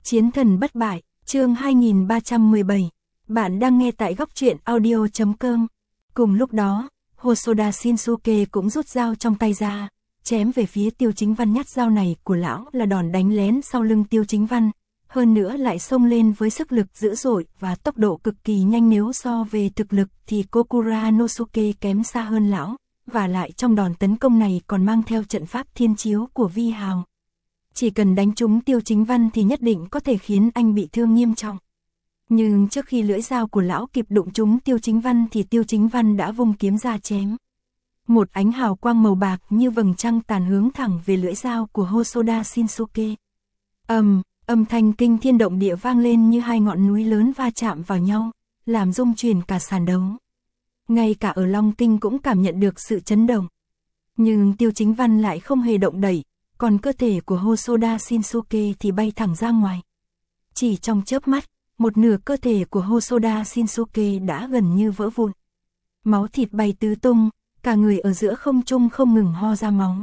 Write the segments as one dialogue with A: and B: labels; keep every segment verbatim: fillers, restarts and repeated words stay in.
A: Chiến thần bất bại, chương hai nghìn ba trăm mười bảy. Bạn đang nghe tại góc truyện audio chấm com. Cùng lúc đó, Hosoda Shinsuke cũng rút dao trong tay ra, chém về phía Tiêu Chính Văn. Nhát dao này của lão là đòn đánh lén sau lưng Tiêu Chính Văn, hơn nữa lại xông lên với sức lực dữ dội và tốc độ cực kỳ nhanh. Nếu so về thực lực thì Kokura Nosuke kém xa hơn lão, và lại trong đòn tấn công này còn mang theo trận pháp thiên chiếu của Vi Hào. Chỉ cần đánh trúng Tiêu Chính Văn thì nhất định có thể khiến anh bị thương nghiêm trọng. Nhưng trước khi lưỡi dao của lão kịp đụng trúng Tiêu Chính Văn thì Tiêu Chính Văn đã vung kiếm ra chém. Một ánh hào quang màu bạc như vầng trăng tàn hướng thẳng về lưỡi dao của Hosoda Shinsuke. Ầm, um, âm thanh kinh thiên động địa vang lên như hai ngọn núi lớn va chạm vào nhau, làm rung chuyển cả sàn đấu. Ngay cả ở Long Tinh cũng cảm nhận được sự chấn động. Nhưng Tiêu Chính Văn lại không hề động đậy, còn cơ thể của Hosoda Shinsuke thì bay thẳng ra ngoài. Chỉ trong chớp mắt, một nửa cơ thể của Hosoda Shinsuke đã gần như vỡ vụn. Máu thịt bay tứ tung, cả người ở giữa không trung không ngừng ho ra máu.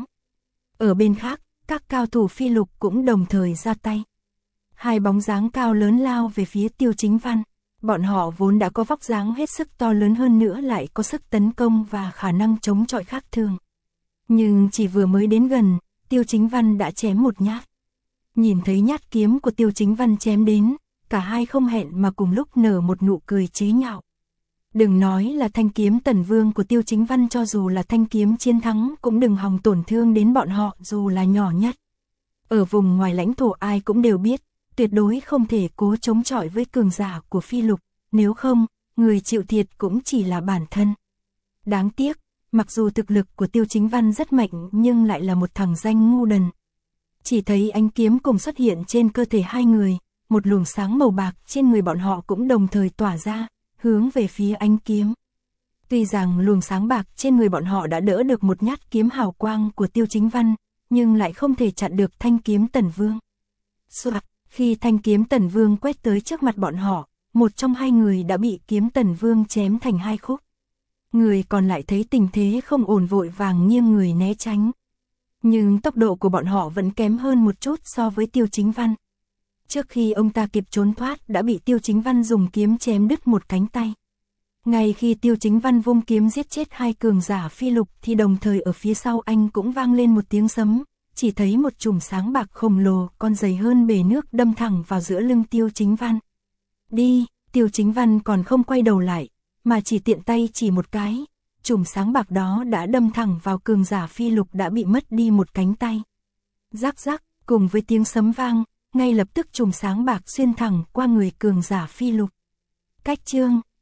A: Ở bên khác, các cao thủ phi lục cũng đồng thời ra tay. Hai bóng dáng cao lớn lao về phía Tiêu Chính Văn. Bọn họ vốn đã có vóc dáng hết sức to lớn, hơn nữa lại có sức tấn công và khả năng chống chọi khác thường. Nhưng chỉ vừa mới đến gần, Tiêu Chính Văn đã chém một nhát. Nhìn thấy nhát kiếm của Tiêu Chính Văn chém đến, cả hai không hẹn mà cùng lúc nở một nụ cười chế nhạo. Đừng nói là thanh kiếm Tần Vương của Tiêu Chính Văn, cho dù là thanh kiếm chiến thắng cũng đừng hòng tổn thương đến bọn họ dù là nhỏ nhất. Ở vùng ngoài lãnh thổ ai cũng đều biết, tuyệt đối không thể cố chống chọi với cường giả của phi lục, nếu không, người chịu thiệt cũng chỉ là bản thân. Đáng tiếc, mặc dù thực lực của Tiêu Chính Văn rất mạnh nhưng lại là một thằng danh ngu đần. Chỉ thấy ánh kiếm cùng xuất hiện trên cơ thể hai người, một luồng sáng màu bạc trên người bọn họ cũng đồng thời tỏa ra, hướng về phía ánh kiếm. Tuy rằng luồng sáng bạc trên người bọn họ đã đỡ được một nhát kiếm hào quang của Tiêu Chính Văn, nhưng lại không thể chặn được thanh kiếm Tần Vương. Soạt, khi thanh kiếm Tần Vương quét tới trước mặt bọn họ, một trong hai người đã bị kiếm Tần Vương chém thành hai khúc. Người còn lại thấy tình thế không ổn vội vàng nghiêng người né tránh. Nhưng tốc độ của bọn họ vẫn kém hơn một chút so với Tiêu Chính Văn. Trước khi ông ta kịp trốn thoát đã bị Tiêu Chính Văn dùng kiếm chém đứt một cánh tay. Ngay khi Tiêu Chính Văn vung kiếm giết chết hai cường giả phi lục thì đồng thời ở phía sau anh cũng vang lên một tiếng sấm, chỉ thấy một chùm sáng bạc khổng lồ còn dày hơn bể nước đâm thẳng vào giữa lưng Tiêu Chính Văn. Đi, Tiêu Chính Văn còn không quay đầu lại, mà chỉ tiện tay chỉ một cái, chùm sáng bạc đó đã đâm thẳng vào cường giả phi lục đã bị mất đi một cánh tay. Rắc rắc, cùng với tiếng sấm vang, ngay lập tức chùm sáng bạc xuyên thẳng qua người cường giả phi lục. Cách chương